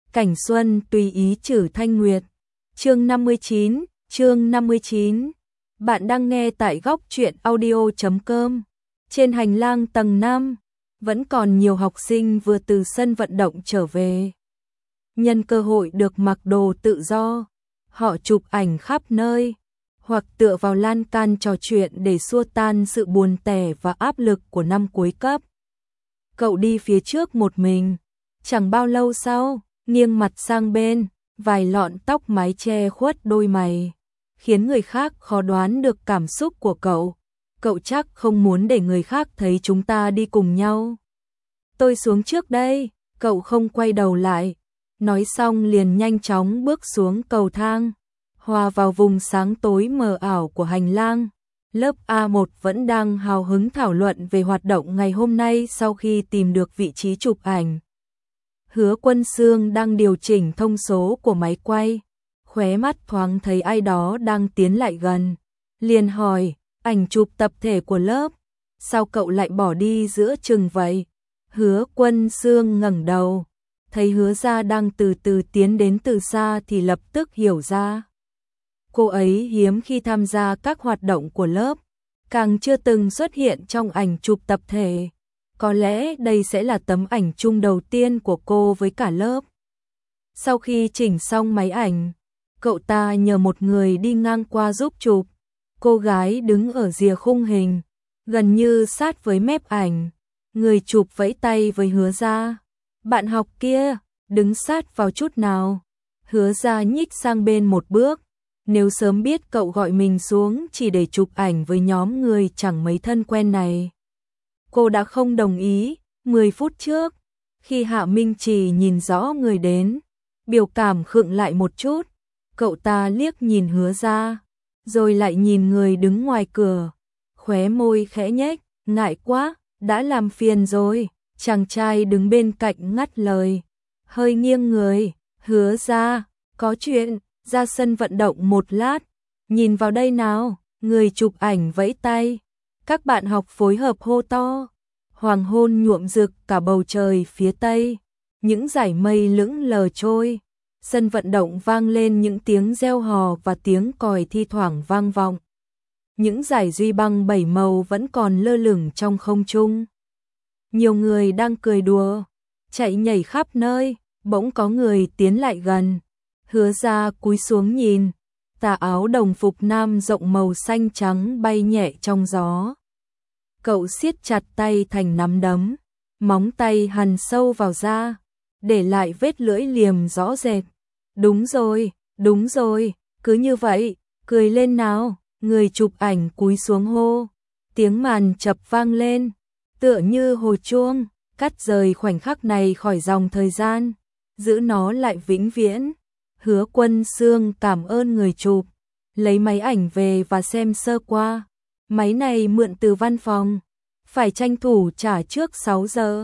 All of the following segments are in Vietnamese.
Cảnh xuân tùy ý trừ thanh nguyệt. Chương 59. Bạn đang nghe tại góc truyện audio.com. Trên hành lang tầng 5, vẫn còn nhiều học sinh vừa từ sân vận động trở về. Nhân cơ hội được mặc đồ tự do, họ chụp ảnh khắp nơi, hoặc tựa vào lan can trò chuyện để xua tan sự buồn tẻ và áp lực của năm cuối cấp. Cậu đi phía trước một mình, chẳng bao lâu sau, nghiêng mặt sang bên, vài lọn tóc mái che khuất đôi mày, khiến người khác khó đoán được cảm xúc của cậu. Cậu chắc không muốn để người khác thấy chúng ta đi cùng nhau. Tôi xuống trước đây, cậu không quay đầu lại, nói xong liền nhanh chóng bước xuống cầu thang, hòa vào vùng sáng tối mờ ảo của hành lang. Lớp A1 vẫn đang hào hứng thảo luận về hoạt động ngày hôm nay sau khi tìm được vị trí chụp ảnh. Hứa Quân Sương đang điều chỉnh thông số của máy quay, khóe mắt thoáng thấy ai đó đang tiến lại gần, liền hỏi, ảnh chụp tập thể của lớp, sao cậu lại bỏ đi giữa chừng vậy? Hứa Quân Sương ngẩng đầu, thấy Hứa Gia đang từ từ tiến đến từ xa thì lập tức hiểu ra. Cô ấy hiếm khi tham gia các hoạt động của lớp, càng chưa từng xuất hiện trong ảnh chụp tập thể. Có lẽ đây sẽ là tấm ảnh chung đầu tiên của cô với cả lớp. Sau khi chỉnh xong máy ảnh, cậu ta nhờ một người đi ngang qua giúp chụp. Cô gái đứng ở rìa khung hình, gần như sát với mép ảnh. Người chụp vẫy tay với Hứa Gia. Bạn học kia, đứng sát vào chút nào. Hứa Gia nhích sang bên một bước. Nếu sớm biết cậu gọi mình xuống chỉ để chụp ảnh với nhóm người chẳng mấy thân quen này, cô đã không đồng ý. 10 phút trước, khi Hạ Minh Trì nhìn rõ người đến, biểu cảm khựng lại một chút. Cậu ta liếc nhìn Hứa Gia, rồi lại nhìn người đứng ngoài cửa, khóe môi khẽ nhếch, ngại quá, đã làm phiền rồi. Chàng trai đứng bên cạnh ngắt lời, hơi nghiêng người, Hứa Gia, có chuyện, ra sân vận động một lát, nhìn vào đây nào. Người chụp ảnh vẫy tay, các bạn học phối hợp hô to. Hoàng hôn nhuộm rực cả bầu trời phía tây, những dải mây lững lờ trôi. Sân vận động vang lên những tiếng reo hò và tiếng còi thi thoảng vang vọng. Những dải duy băng 7 màu vẫn còn lơ lửng trong không trung. Nhiều người đang cười đùa, chạy nhảy khắp nơi, bỗng có người tiến lại gần. Hứa Gia cúi xuống nhìn, tà áo đồng phục nam rộng màu xanh trắng bay nhẹ trong gió. Cậu siết chặt tay thành nắm đấm, móng tay hằn sâu vào da, để lại vết lưỡi liềm rõ rệt. Đúng rồi, cứ như vậy, cười lên nào. Người chụp ảnh cúi xuống hô, tiếng màn chập vang lên, tựa như hồi chuông, cắt rời khoảnh khắc này khỏi dòng thời gian, giữ nó lại vĩnh viễn. Hứa Quân Sương cảm ơn người chụp, lấy máy ảnh về và xem sơ qua. Máy này mượn từ văn phòng, phải tranh thủ trả trước 6 giờ.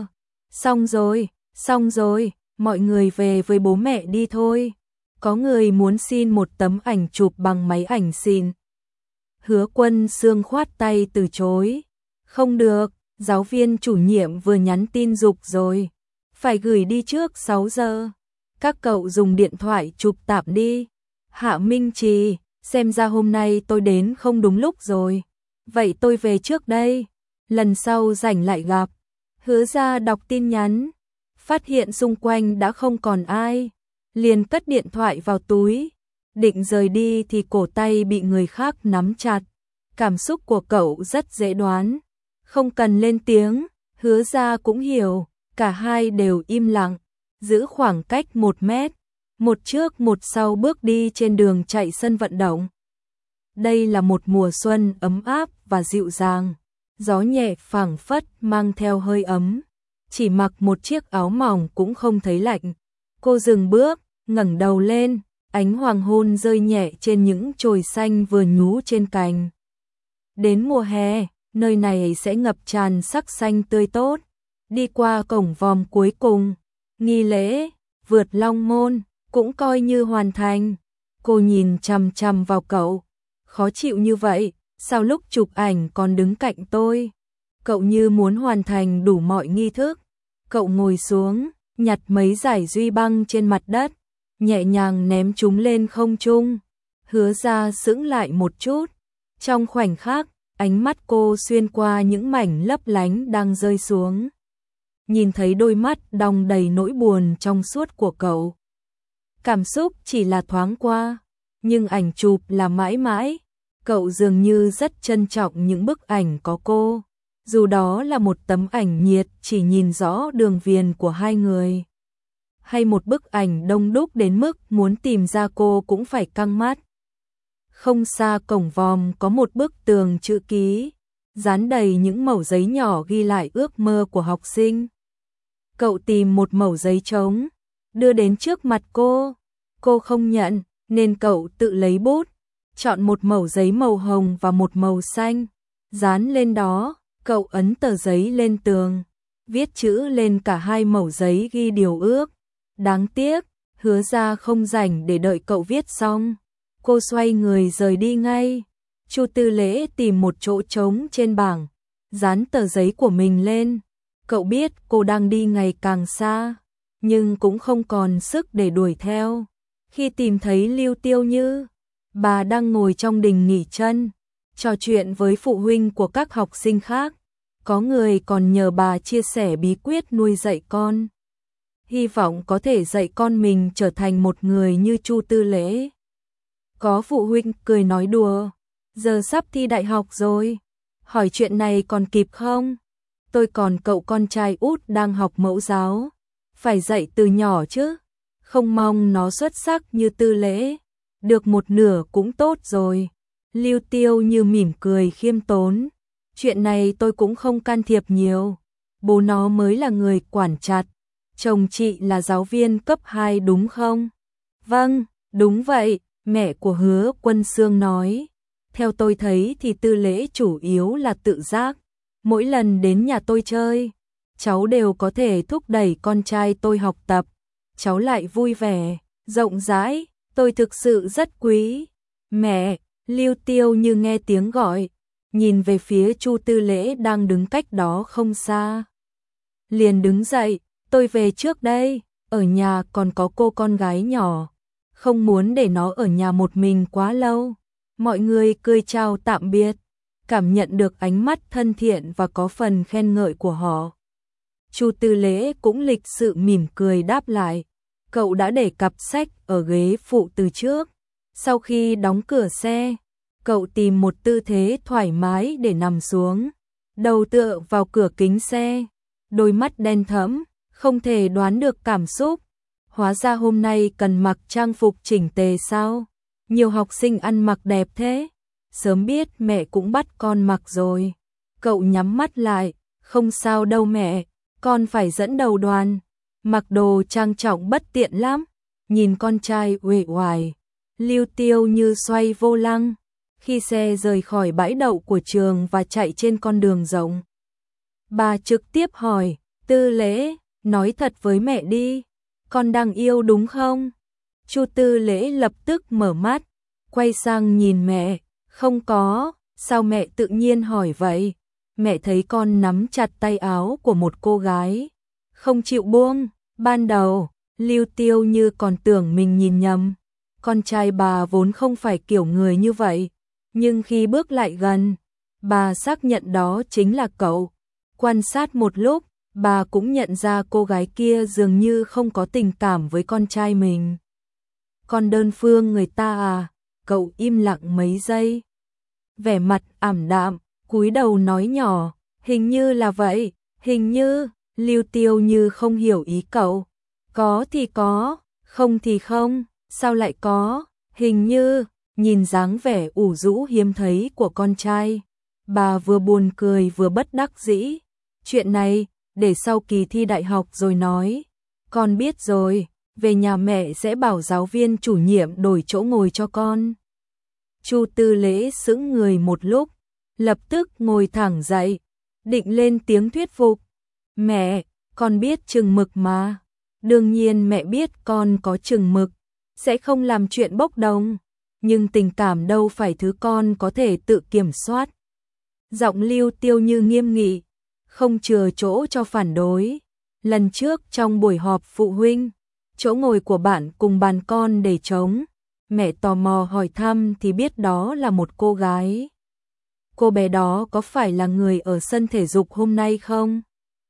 Xong rồi, mọi người về với bố mẹ đi thôi. Có người muốn xin một tấm ảnh chụp bằng máy ảnh xịn. Hứa Quân Sương khoát tay từ chối. Không được, giáo viên chủ nhiệm vừa nhắn tin giục rồi, phải gửi đi trước 6 giờ. Các cậu dùng điện thoại chụp tạm đi. Hạ Minh Trì, xem ra hôm nay tôi đến không đúng lúc rồi. Vậy tôi về trước đây, lần sau rảnh lại gặp. Hứa Gia đọc tin nhắn, phát hiện xung quanh đã không còn ai, liền cất điện thoại vào túi. Định rời đi thì cổ tay bị người khác nắm chặt. Cảm xúc của cậu rất dễ đoán, không cần lên tiếng. Hứa Gia cũng hiểu, cả hai đều im lặng, giữ khoảng cách 1 mét, một trước một sau bước đi trên đường chạy sân vận động. Đây là một mùa xuân ấm áp và dịu dàng, gió nhẹ phảng phất mang theo hơi ấm, chỉ mặc một chiếc áo mỏng cũng không thấy lạnh. Cô dừng bước, ngẩng đầu lên, ánh hoàng hôn rơi nhẹ trên những chồi xanh vừa nhú trên cành. Đến mùa hè, nơi này sẽ ngập tràn sắc xanh tươi tốt. Đi qua cổng vòm cuối cùng, nghi lễ vượt Long Môn cũng coi như hoàn thành. Cô nhìn chằm chằm vào cậu, khó chịu như vậy, sao lúc chụp ảnh còn đứng cạnh tôi? Cậu như muốn hoàn thành đủ mọi nghi thức. Cậu ngồi xuống, nhặt mấy giải duy băng trên mặt đất, nhẹ nhàng ném chúng lên không trung. Hứa Ra sững lại một chút, trong khoảnh khắc, ánh mắt cô xuyên qua những mảnh lấp lánh đang rơi xuống. Nhìn thấy đôi mắt đong đầy nỗi buồn trong suốt của cậu. Cảm xúc chỉ là thoáng qua, nhưng ảnh chụp là mãi mãi. Cậu dường như rất trân trọng những bức ảnh có cô, dù đó là một tấm ảnh nhiệt chỉ nhìn rõ đường viền của hai người, hay một bức ảnh đông đúc đến mức muốn tìm ra cô cũng phải căng mắt. Không xa cổng vòm có một bức tường chữ ký, dán đầy những mẩu giấy nhỏ ghi lại ước mơ của học sinh. Cậu tìm một mẩu giấy trống, đưa đến trước mặt cô không nhận, nên cậu tự lấy bút, chọn một mẩu giấy màu hồng và một màu xanh, dán lên đó. Cậu ấn tờ giấy lên tường, viết chữ lên cả hai mẩu giấy ghi điều ước. Đáng tiếc, Hứa Ra không rảnh để đợi cậu viết xong. Cô xoay người rời đi ngay. Chu Tư Lễ tìm một chỗ trống trên bảng, dán tờ giấy của mình lên. Cậu biết cô đang đi ngày càng xa, nhưng cũng không còn sức để đuổi theo. Khi tìm thấy Lưu Tiêu Như, bà đang ngồi trong đình nghỉ chân, trò chuyện với phụ huynh của các học sinh khác. Có người còn nhờ bà chia sẻ bí quyết nuôi dạy con, hy vọng có thể dạy con mình trở thành một người như Chu Tư Lễ. Có phụ huynh cười nói đùa, giờ sắp thi đại học rồi, hỏi chuyện này còn kịp không? Tôi còn cậu con trai út đang học mẫu giáo, phải dạy từ nhỏ chứ, không mong nó xuất sắc như Tư Lễ, được một nửa cũng tốt rồi. Lưu Tiêu Như mỉm cười khiêm tốn, chuyện này tôi cũng không can thiệp nhiều, bố nó mới là người quản chặt, chồng chị là giáo viên cấp 2 đúng không? Vâng, đúng vậy, mẹ của Hứa Quân Xương nói. Theo tôi thấy thì Tư Lễ chủ yếu là tự giác, mỗi lần đến nhà tôi chơi, cháu đều có thể thúc đẩy con trai tôi học tập, cháu lại vui vẻ, rộng rãi, tôi thực sự rất quý. Mẹ, Lưu Tiêu Như nghe tiếng gọi, nhìn về phía Chu Tư Lễ đang đứng cách đó không xa. Liền đứng dậy, tôi về trước đây, ở nhà còn có cô con gái nhỏ, không muốn để nó ở nhà một mình quá lâu. Mọi người cười chào tạm biệt, cảm nhận được ánh mắt thân thiện và có phần khen ngợi của họ. Chu Tư Lễ cũng lịch sự mỉm cười đáp lại, cậu đã để cặp sách ở ghế phụ từ trước. Sau khi đóng cửa xe, cậu tìm một tư thế thoải mái để nằm xuống, đầu tựa vào cửa kính xe, đôi mắt đen thẫm, không thể đoán được cảm xúc. Hóa ra hôm nay cần mặc trang phục chỉnh tề sao? Nhiều học sinh ăn mặc đẹp thế. Sớm biết mẹ cũng bắt con mặc rồi. Cậu nhắm mắt lại, không sao đâu mẹ, con phải dẫn đầu đoàn. Mặc đồ trang trọng bất tiện lắm. Nhìn con trai uể oải, Lưu Tiêu Như xoay vô lăng. Khi xe rời khỏi bãi đậu của trường và chạy trên con đường rộng, bà trực tiếp hỏi, Tư Lễ, nói thật với mẹ đi, con đang yêu đúng không? Chu Tư Lễ lập tức mở mắt, quay sang nhìn mẹ, không có, sao mẹ tự nhiên hỏi vậy? Mẹ thấy con nắm chặt tay áo của một cô gái, không chịu buông. Ban đầu, Lưu Tiêu Như còn tưởng mình nhìn nhầm, con trai bà vốn không phải kiểu người như vậy, nhưng khi bước lại gần, bà xác nhận đó chính là cậu. Quan sát một lúc, bà cũng nhận ra cô gái kia dường như không có tình cảm với con trai mình. Còn đơn phương người ta à? Cậu im lặng mấy giây, vẻ mặt ảm đạm, cúi đầu nói nhỏ, hình như là vậy, hình như. Lưu Tiêu Như không hiểu ý cậu, có thì có, không thì không, sao lại có, hình như. Nhìn dáng vẻ ủ rũ hiếm thấy của con trai, bà vừa buồn cười vừa bất đắc dĩ. Chuyện này, để sau kỳ thi đại học rồi nói. Con biết rồi, về nhà mẹ sẽ bảo giáo viên chủ nhiệm đổi chỗ ngồi cho con. Chu Tư Lễ sững người một lúc, lập tức ngồi thẳng dậy, định lên tiếng thuyết phục. Mẹ, con biết chừng mực mà. Đương nhiên mẹ biết con có chừng mực, sẽ không làm chuyện bốc đồng. Nhưng tình cảm đâu phải thứ con có thể tự kiểm soát. Giọng Lưu Tiêu Như nghiêm nghị, không chừa chỗ cho phản đối. Lần trước trong buổi họp phụ huynh, chỗ ngồi của bạn cùng bàn con để trống, mẹ tò mò hỏi thăm thì biết đó là một cô gái. Cô bé đó có phải là người ở sân thể dục hôm nay không?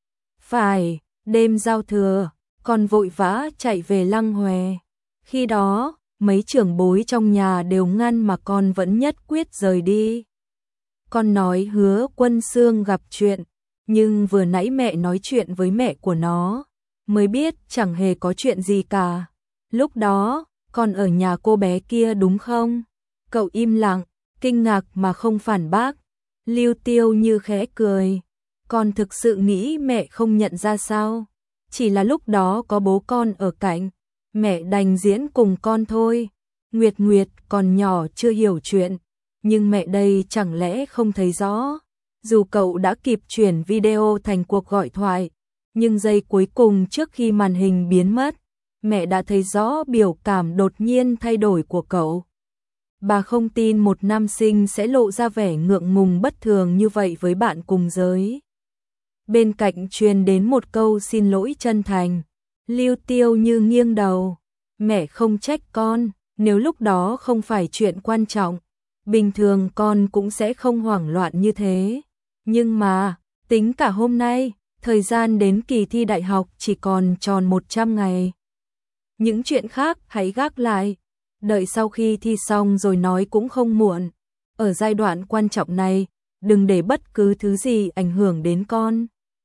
Phải, đêm giao thừa, con vội vã chạy về Lăng Hòe. Khi đó, mấy trưởng bối trong nhà đều ngăn mà con vẫn nhất quyết rời đi. Con nói Hứa Quân Xương gặp chuyện, nhưng vừa nãy mẹ nói chuyện với mẹ của nó, mới biết chẳng hề có chuyện gì cả. Lúc đó, con ở nhà cô bé kia đúng không? Cậu im lặng, kinh ngạc mà không phản bác. Lưu Tiêu Như khẽ cười. Con thực sự nghĩ mẹ không nhận ra sao? Chỉ là lúc đó có bố con ở cạnh, mẹ đành diễn cùng con thôi. Nguyệt Nguyệt còn nhỏ chưa hiểu chuyện, nhưng mẹ đây chẳng lẽ không thấy rõ? Dù cậu đã kịp chuyển video thành cuộc gọi thoại, nhưng giây cuối cùng trước khi màn hình biến mất, mẹ đã thấy rõ biểu cảm đột nhiên thay đổi của cậu. Bà không tin một nam sinh sẽ lộ ra vẻ ngượng ngùng bất thường như vậy với bạn cùng giới. Bên cạnh truyền đến một câu xin lỗi chân thành. Lưu Tiêu Như nghiêng đầu. Mẹ không trách con, nếu lúc đó không phải chuyện quan trọng, bình thường con cũng sẽ không hoảng loạn như thế. Nhưng mà, tính cả hôm nay, thời gian đến kỳ thi đại học chỉ còn tròn 100 ngày. Những chuyện khác hãy gác lại, đợi sau khi thi xong rồi nói cũng không muộn. Ở giai đoạn quan trọng này, đừng để bất cứ thứ gì ảnh hưởng đến con.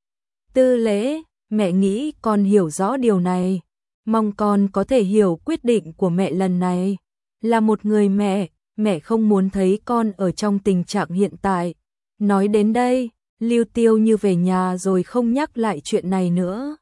Tư Lễ, mẹ nghĩ con hiểu rõ điều này, mong con có thể hiểu quyết định của mẹ lần này. Là một người mẹ, mẹ không muốn thấy con ở trong tình trạng hiện tại. Nói đến đây, Lưu Tiêu Như về nhà rồi không nhắc lại chuyện này nữa.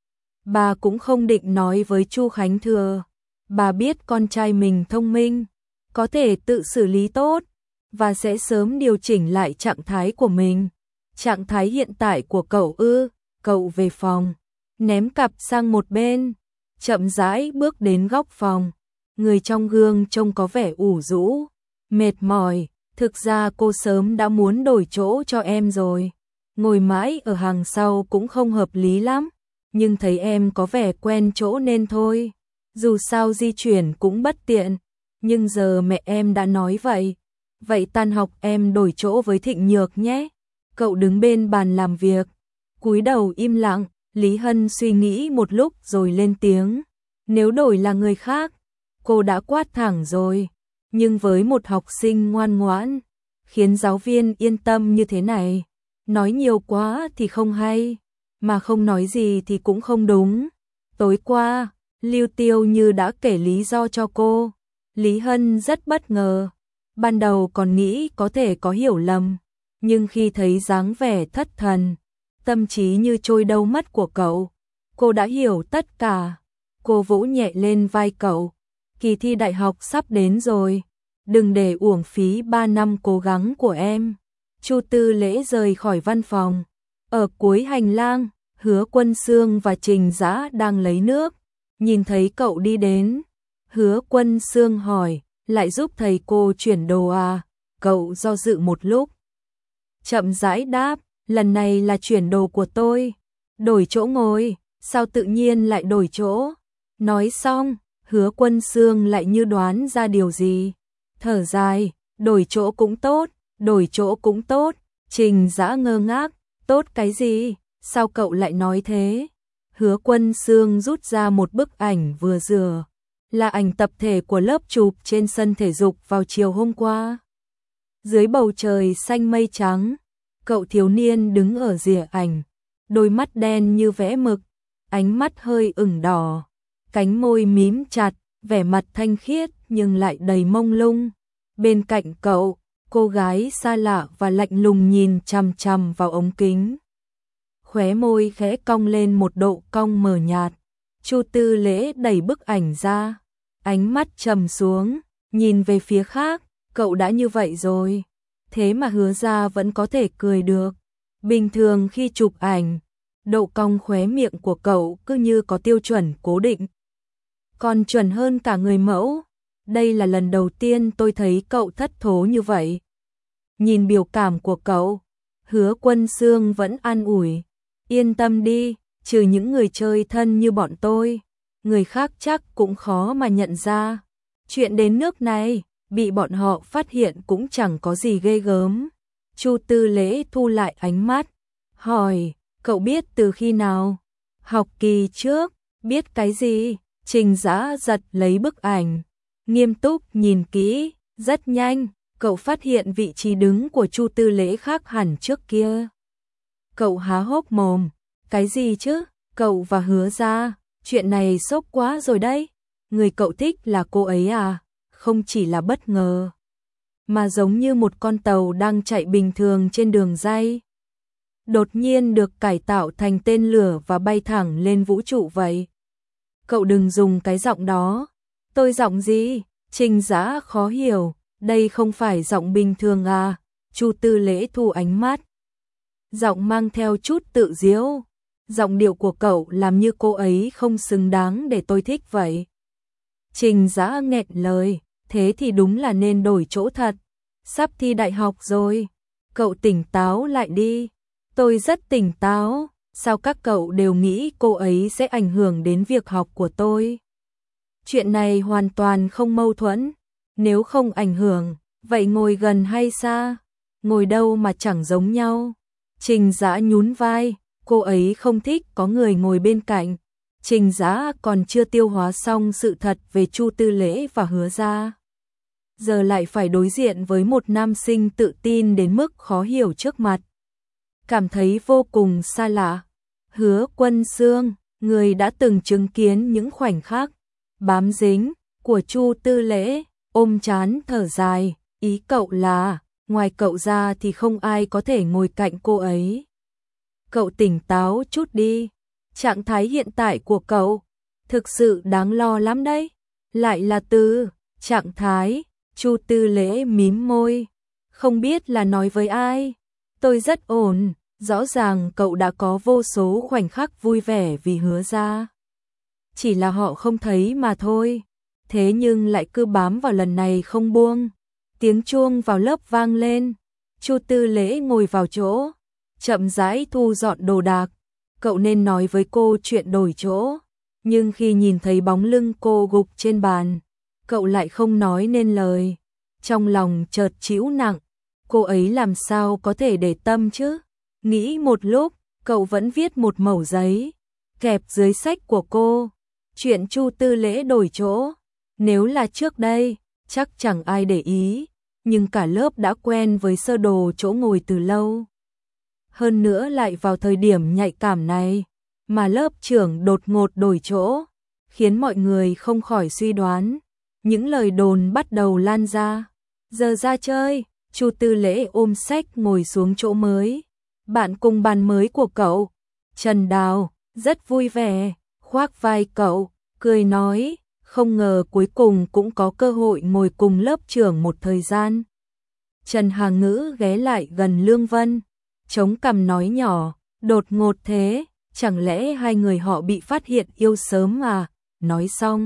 Bà cũng không định nói với Chu Khánh Thừa. Bà biết con trai mình thông minh, có thể tự xử lý tốt, và sẽ sớm điều chỉnh lại trạng thái của mình. Trạng thái hiện tại của cậu ư? Cậu về phòng, ném cặp sang một bên, chậm rãi bước đến góc phòng. Người trong gương trông có vẻ ủ rũ, mệt mỏi. Thực ra cô sớm đã muốn đổi chỗ cho em rồi. Ngồi mãi ở hàng sau cũng không hợp lý lắm, nhưng thấy em có vẻ quen chỗ nên thôi. Dù sao di chuyển cũng bất tiện, nhưng giờ mẹ em đã nói vậy. Vậy tan học em đổi chỗ với Thịnh Nhược nhé. Cậu đứng bên bàn làm việc, cúi đầu im lặng. Lý Hân suy nghĩ một lúc rồi lên tiếng. Nếu đổi là người khác, cô đã quát thẳng rồi. Nhưng với một học sinh ngoan ngoãn, khiến giáo viên yên tâm như thế này, nói nhiều quá thì không hay, mà không nói gì thì cũng không đúng. Tối qua, Lưu Tiêu Như đã kể lý do cho cô. Lý Hân rất bất ngờ. Ban đầu còn nghĩ có thể có hiểu lầm, nhưng khi thấy dáng vẻ thất thần, tâm trí như trôi đâu mất của cậu, cô đã hiểu tất cả. Cô vỗ nhẹ lên vai cậu. Kỳ thi đại học sắp đến rồi, đừng để uổng phí 3 năm cố gắng của em. Chu Tư Lễ rời khỏi văn phòng. Ở cuối hành lang, Hứa Quân Xương và Trình Dã đang lấy nước. Nhìn thấy cậu đi đến, Hứa Quân Xương hỏi, lại giúp thầy cô chuyển đồ à? Cậu do dự một lúc, chậm rãi đáp, lần này là chuyển đồ của tôi. Đổi chỗ ngồi, sao tự nhiên lại đổi chỗ? Nói xong, Hứa Quân Xương lại như đoán ra điều gì. Thở dài, đổi chỗ cũng tốt, đổi chỗ cũng tốt. Trình Dã ngơ ngác, tốt cái gì? Sao cậu lại nói thế? Hứa Quân Xương rút ra một bức ảnh vừa rửa, là ảnh tập thể của lớp chụp trên sân thể dục vào chiều hôm qua. Dưới bầu trời xanh mây trắng, cậu thiếu niên đứng ở rìa ảnh, đôi mắt đen như vẽ mực, ánh mắt hơi ửng đỏ, cánh môi mím chặt, vẻ mặt thanh khiết nhưng lại đầy mông lung. Bên cạnh cậu, cô gái xa lạ và lạnh lùng nhìn chằm chằm vào ống kính. Khóe môi khẽ cong lên một độ cong mờ nhạt. Chu Tư Lễ đẩy bức ảnh ra, ánh mắt trầm xuống, nhìn về phía khác. Cậu đã như vậy rồi, thế mà Hứa ra vẫn có thể cười được. Bình thường khi chụp ảnh, độ cong khóe miệng của cậu cứ như có tiêu chuẩn cố định, còn chuẩn hơn cả người mẫu. Đây là lần đầu tiên tôi thấy cậu thất thố như vậy. Nhìn biểu cảm của cậu, Hứa Quân Xương vẫn an ủi, yên tâm đi, trừ những người chơi thân như bọn tôi, người khác chắc cũng khó mà nhận ra. Chuyện đến nước này, bị bọn họ phát hiện cũng chẳng có gì ghê gớm. Chu Tư Lễ thu lại ánh mắt, hỏi, cậu biết từ khi nào? Học kỳ trước, biết cái gì? Trình Dã giật lấy bức ảnh, nghiêm túc nhìn kỹ, rất nhanh, cậu phát hiện vị trí đứng của Chu Tư Lễ khác hẳn trước kia. Cậu há hốc mồm, cái gì chứ? Cậu và Hứa Gia, chuyện này sốc quá rồi đấy. Người cậu thích là cô ấy à? Không chỉ là bất ngờ, mà giống như một con tàu đang chạy bình thường trên đường ray, đột nhiên được cải tạo thành tên lửa và bay thẳng lên vũ trụ vậy. Cậu đừng dùng cái giọng đó. Tôi giọng gì? Trình Dã khó hiểu, đây không phải giọng bình thường à? Chu Tư Lễ thu ánh mắt, giọng mang theo chút tự giễu. Giọng điệu của cậu làm như cô ấy không xứng đáng để tôi thích vậy. Trình Dã nghẹn lời, thế thì đúng là nên đổi chỗ thật. Sắp thi đại học rồi, cậu tỉnh táo lại đi. Tôi rất tỉnh táo, sao các cậu đều nghĩ cô ấy sẽ ảnh hưởng đến việc học của tôi? Chuyện này hoàn toàn không mâu thuẫn, nếu không ảnh hưởng, vậy ngồi gần hay xa? Ngồi đâu mà chẳng giống nhau. Trình Dã nhún vai, cô ấy không thích có người ngồi bên cạnh. Trình Dã còn chưa tiêu hóa xong sự thật về Chu Tư Lễ và Hứa Gia, giờ lại phải đối diện với một nam sinh tự tin đến mức khó hiểu trước mặt, cảm thấy vô cùng xa lạ. Hứa Quân Xương, người đã từng chứng kiến những khoảnh khắc bám dính của Chu Tư Lễ, ôm trán thở dài, ý cậu là, ngoài cậu ra thì không ai có thể ngồi cạnh cô ấy. Cậu tỉnh táo chút đi, trạng thái hiện tại của cậu thực sự đáng lo lắm đấy. Lại là từ trạng thái. Chu Tư Lễ mím môi, không biết là nói với ai. Tôi rất ổn, rõ ràng cậu đã có vô số khoảnh khắc vui vẻ vì Hứa Gia, chỉ là họ không thấy mà thôi. Thế nhưng lại cứ bám vào lần này không buông. Tiếng chuông vào lớp vang lên, Chu Tư Lễ ngồi vào chỗ, chậm rãi thu dọn đồ đạc. Cậu nên nói với cô chuyện đổi chỗ, nhưng khi nhìn thấy bóng lưng cô gục trên bàn, cậu lại không nói nên lời. Trong lòng chợt trĩu nặng, cô ấy làm sao có thể để tâm chứ? Nghĩ một lúc, cậu vẫn viết một mẩu giấy, kẹp dưới sách của cô. Chuyện Chu Tư Lễ đổi chỗ, nếu là trước đây, chắc chẳng ai để ý, nhưng cả lớp đã quen với sơ đồ chỗ ngồi từ lâu. Hơn nữa lại vào thời điểm nhạy cảm này, mà lớp trưởng đột ngột đổi chỗ, khiến mọi người không khỏi suy đoán. Những lời đồn bắt đầu lan ra. Giờ ra chơi, Chu Tư Lễ ôm sách ngồi xuống chỗ mới. Bạn cùng bàn mới của cậu, Trần Đào, rất vui vẻ, khoác vai cậu, cười nói, không ngờ cuối cùng cũng có cơ hội ngồi cùng lớp trưởng một thời gian. Trần Hà Ngữ ghé lại gần Lương Vân, chống cằm nói nhỏ, đột ngột thế, chẳng lẽ hai người họ bị phát hiện yêu sớm à? Nói xong,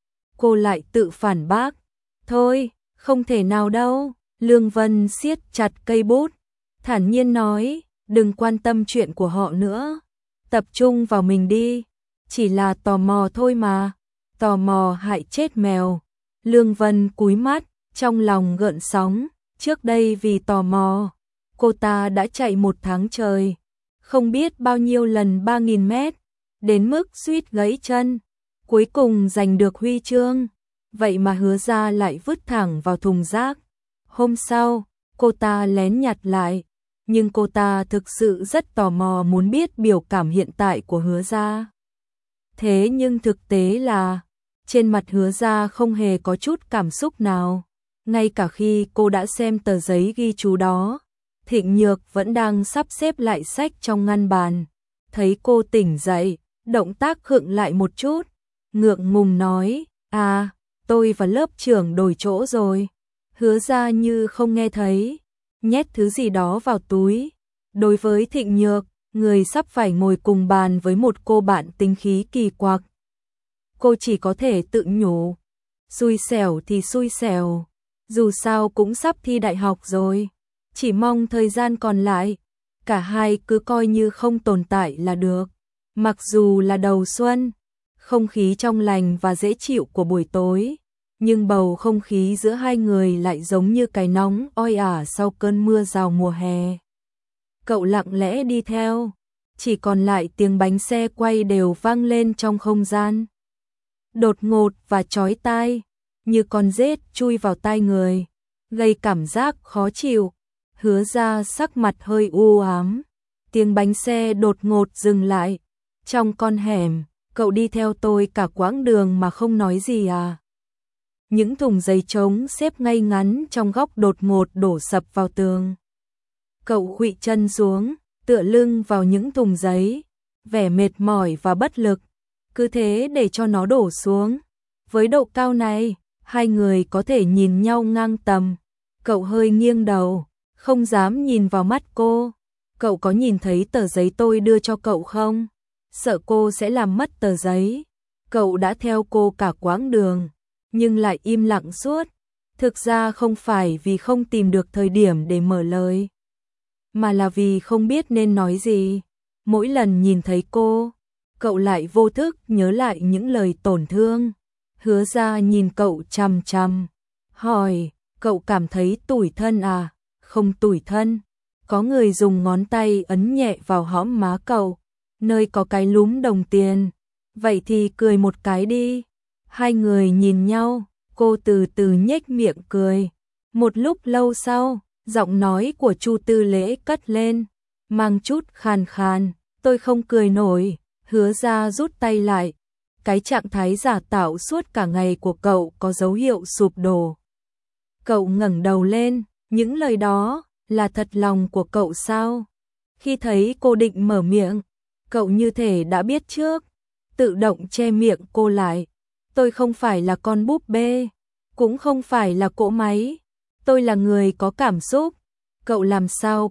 cô lại tự phản bác, thôi, không thể nào đâu. Lương Vân siết chặt cây bút, thản nhiên nói, đừng quan tâm chuyện của họ nữa, tập trung vào mình đi, chỉ là tò mò thôi mà, tò mò hại chết mèo. Lương Vân cúi mắt, trong lòng gợn sóng, trước đây vì tò mò, cô ta đã chạy 1 tháng trời, không biết bao nhiêu lần 3.000 mét, đến mức suýt gãy chân, cuối cùng giành được huy chương, vậy mà Hứa Gia lại vứt thẳng vào thùng rác. Hôm sau, cô ta lén nhặt lại, nhưng cô ta thực sự rất tò mò muốn biết biểu cảm hiện tại của Hứa Gia. Thế nhưng thực tế là, trên mặt Hứa Gia không hề có chút cảm xúc nào, ngay cả khi cô đã xem tờ giấy ghi chú đó. Thịnh Nhược vẫn đang sắp xếp lại sách trong ngăn bàn, thấy cô tỉnh dậy, động tác khựng lại một chút, ngượng ngùng nói, à, tôi và lớp trưởng đổi chỗ rồi. Hứa Gia như không nghe thấy, nhét thứ gì đó vào túi. Đối với Thịnh Nhược, người sắp phải ngồi cùng bàn với một cô bạn tính khí kỳ quặc, cô chỉ có thể tự nhủ, xui xẻo thì xui xẻo, dù sao cũng sắp thi đại học rồi, chỉ mong thời gian còn lại, cả hai cứ coi như không tồn tại là được. Mặc dù là đầu xuân, không khí trong lành và dễ chịu của buổi tối, nhưng bầu không khí giữa hai người lại giống như cái nóng oi ả sau cơn mưa rào mùa hè. Cậu lặng lẽ đi theo, chỉ còn lại tiếng bánh xe quay đều vang lên trong không gian. Đột ngột và chói tai, như con rết chui vào tai người, gây cảm giác khó chịu. Hứa Ra sắc mặt hơi u ám. Tiếng bánh xe đột ngột dừng lại. Trong con hẻm, cậu đi theo tôi cả quãng đường mà không nói gì à? Những thùng giấy trống xếp ngay ngắn trong góc đột ngột đổ sập vào tường. Cậu khuỵu chân xuống, tựa lưng vào những thùng giấy, vẻ mệt mỏi và bất lực. Cứ thế để cho nó đổ xuống. Với độ cao này, hai người có thể nhìn nhau ngang tầm. Cậu hơi nghiêng đầu, không dám nhìn vào mắt cô. Cậu có nhìn thấy tờ giấy tôi đưa cho cậu không? Sợ cô sẽ làm mất tờ giấy. Cậu đã theo cô cả quãng đường, nhưng lại im lặng suốt. Thực ra không phải vì không tìm được thời điểm để mở lời, mà là vì không biết nên nói gì. Mỗi lần nhìn thấy cô, cậu lại vô thức nhớ lại những lời tổn thương. Hứa Ra nhìn cậu chằm chằm, hỏi, cậu cảm thấy tủi thân à? Không tủi thân. Có người dùng ngón tay ấn nhẹ vào hõm má cậu, nơi có cái lúm đồng tiền. Vậy thì cười một cái đi. Hai người nhìn nhau, cô từ từ nhếch miệng cười. Một lúc lâu sau, giọng nói của Chu Tư Lễ cất lên, mang chút khàn khàn, tôi không cười nổi. Hứa Ra rút tay lại. Cái trạng thái giả tạo suốt cả ngày của cậu có dấu hiệu sụp đổ. Cậu ngẩng đầu lên, những lời đó là thật lòng của cậu sao? Khi thấy cô định mở miệng, cậu như thể đã biết trước, tự động che miệng cô lại. Tôi không phải là con búp bê, cũng không phải là cỗ máy. Tôi là người có cảm xúc. Cậu làm sao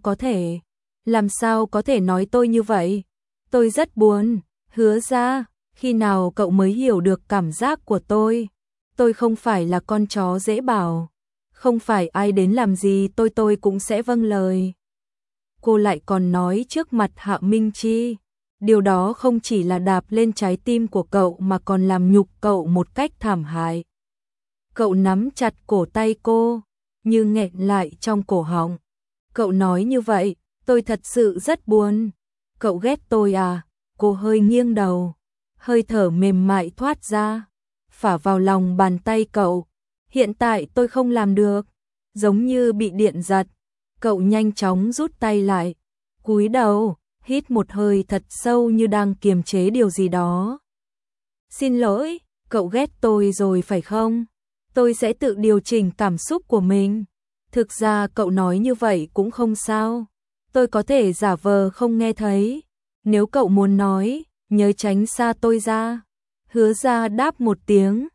có thể nói tôi như vậy? Tôi rất buồn. Hứa Ra, khi nào cậu mới hiểu được cảm giác của tôi? Tôi không phải là con chó dễ bảo. Không phải ai đến làm gì tôi cũng sẽ vâng lời. Cô lại còn nói trước mặt Hạ Minh Chi. Điều đó không chỉ là đạp lên trái tim của cậu mà còn làm nhục cậu một cách thảm hại. Cậu nắm chặt cổ tay cô, như nghẹn lại trong cổ họng. Cậu nói như vậy, tôi thật sự rất buồn. Cậu ghét tôi à? Cô hơi nghiêng đầu, hơi thở mềm mại thoát ra, phả vào lòng bàn tay cậu. Hiện tại tôi không làm được. Giống như bị điện giật, cậu nhanh chóng rút tay lại, cúi đầu, hít một hơi thật sâu như đang kiềm chế điều gì đó. Xin lỗi, cậu ghét tôi rồi phải không? Tôi sẽ tự điều chỉnh cảm xúc của mình. Thực ra cậu nói như vậy cũng không sao. Tôi có thể giả vờ không nghe thấy. Nếu cậu muốn nói, nhớ tránh xa tôi ra. Hứa Ra đáp một tiếng.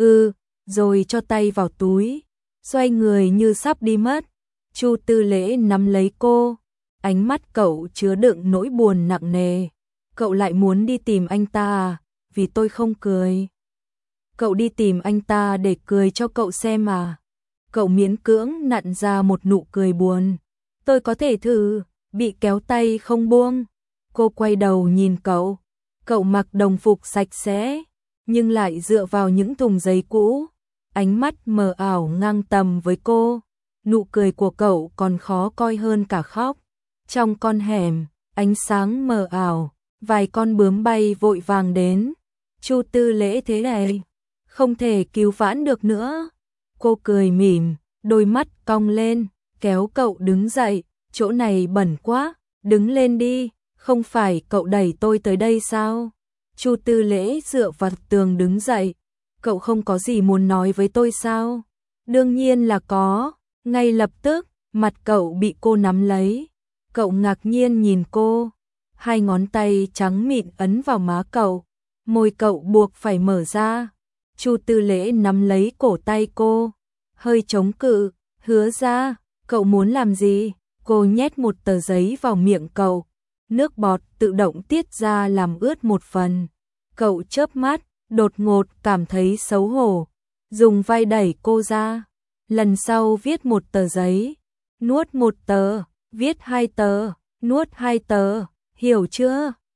Rồi cho tay vào túi, xoay người như sắp đi mất. Chu Tư Lễ nắm lấy cô, ánh mắt cậu chứa đựng nỗi buồn nặng nề. Cậu lại muốn đi tìm anh ta à? Vì tôi không cười. Cậu đi tìm anh ta để cười cho cậu xem à? Cậu miễn cưỡng nặn ra một nụ cười buồn. Tôi có thể thử. Bị kéo tay không buông. Cô quay đầu nhìn cậu. Cậu mặc đồng phục sạch sẽ, nhưng lại dựa vào những thùng giấy cũ. Ánh mắt mờ ảo ngang tầm với cô. Nụ cười của cậu còn khó coi hơn cả khóc. Trong con hẻm, ánh sáng mờ ảo, vài con bướm bay vội vàng đến. Chu Tư Lễ thế này, không thể cứu vãn được nữa. Cô cười mỉm, đôi mắt cong lên, kéo cậu đứng dậy. Chỗ này bẩn quá, đứng lên đi. Không phải cậu đẩy tôi tới đây sao? Chu Tư Lễ dựa vào tường đứng dậy. Cậu không có gì muốn nói với tôi sao? Đương nhiên là có. Ngay lập tức, mặt cậu bị cô nắm lấy. Cậu ngạc nhiên nhìn cô. Hai ngón tay trắng mịn ấn vào má cậu. Môi cậu buộc phải mở ra. Chu Tư Lễ nắm lấy cổ tay cô, hơi chống cự. Hứa Ra, cậu muốn làm gì? Cô nhét một tờ giấy vào miệng cậu. Nước bọt tự động tiết ra làm ướt một phần. Cậu chớp mắt, đột ngột cảm thấy xấu hổ. Dùng vai đẩy cô ra. Lần sau viết một tờ giấy. Nuốt một tờ, viết hai tờ, nuốt hai tờ. Hiểu chưa?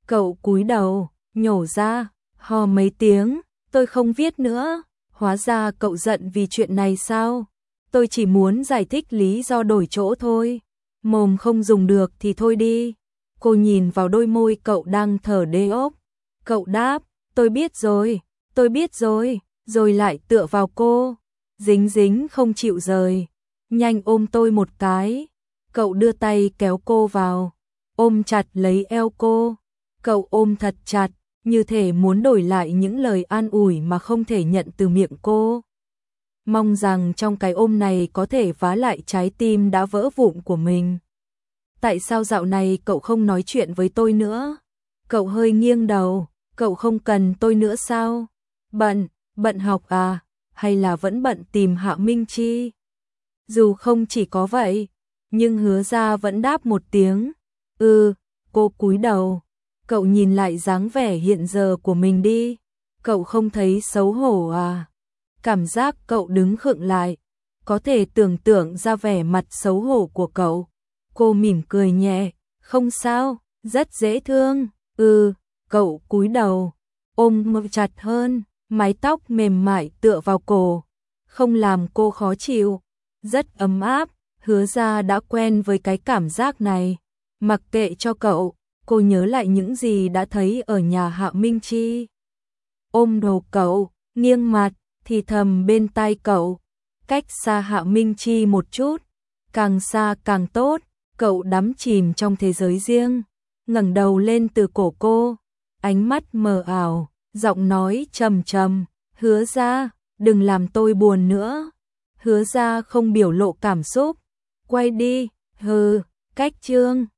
Cậu cúi đầu, nhổ ra, hò mấy tiếng, tôi không viết nữa. Hóa ra cậu giận vì chuyện này sao? Tôi chỉ muốn giải thích lý do đổi chỗ thôi. Mồm không dùng được thì thôi đi. Cô nhìn vào đôi môi cậu đang thở đê ốc. Cậu đáp, tôi biết rồi, rồi lại tựa vào cô. Dính dính không chịu rời. Nhanh ôm tôi một cái. Cậu đưa tay kéo cô vào. Ôm chặt lấy eo cô. Cậu ôm thật chặt, như thể muốn đổi lại những lời an ủi mà không thể nhận từ miệng cô. Mong rằng trong cái ôm này có thể vá lại trái tim đã vỡ vụn của mình. Tại sao dạo này cậu không nói chuyện với tôi nữa? Cậu hơi nghiêng đầu, cậu không cần tôi nữa sao? Bận học à? Hay là vẫn bận tìm Hạ Minh Chi? Dù không chỉ có vậy, nhưng Hứa Ra vẫn đáp một tiếng. Cô cúi đầu. Cậu nhìn lại dáng vẻ hiện giờ của mình đi. Cậu không thấy xấu hổ à? Cảm giác cậu đứng khựng lại. Có thể tưởng tượng ra vẻ mặt xấu hổ của cậu. Cô mỉm cười nhẹ. Không sao, rất dễ thương. Cậu cúi đầu. Ôm ngực chặt hơn. Mái tóc mềm mại tựa vào cổ. Không làm cô khó chịu. Rất ấm áp. Hứa Ra đã quen với cái cảm giác này. Mặc kệ cho cậu. Cô nhớ lại những gì đã thấy ở nhà Hạ Minh Chi. Ôm đầu cậu, nghiêng mặt, thì thầm bên tai cậu. Cách xa Hạ Minh Chi một chút, càng xa càng tốt. Cậu đắm chìm trong thế giới riêng, ngẩng đầu lên từ cổ cô, ánh mắt mờ ảo, giọng nói trầm trầm. Hứa Ra, đừng làm tôi buồn nữa. Hứa Ra không biểu lộ cảm xúc. Quay đi, cách chương.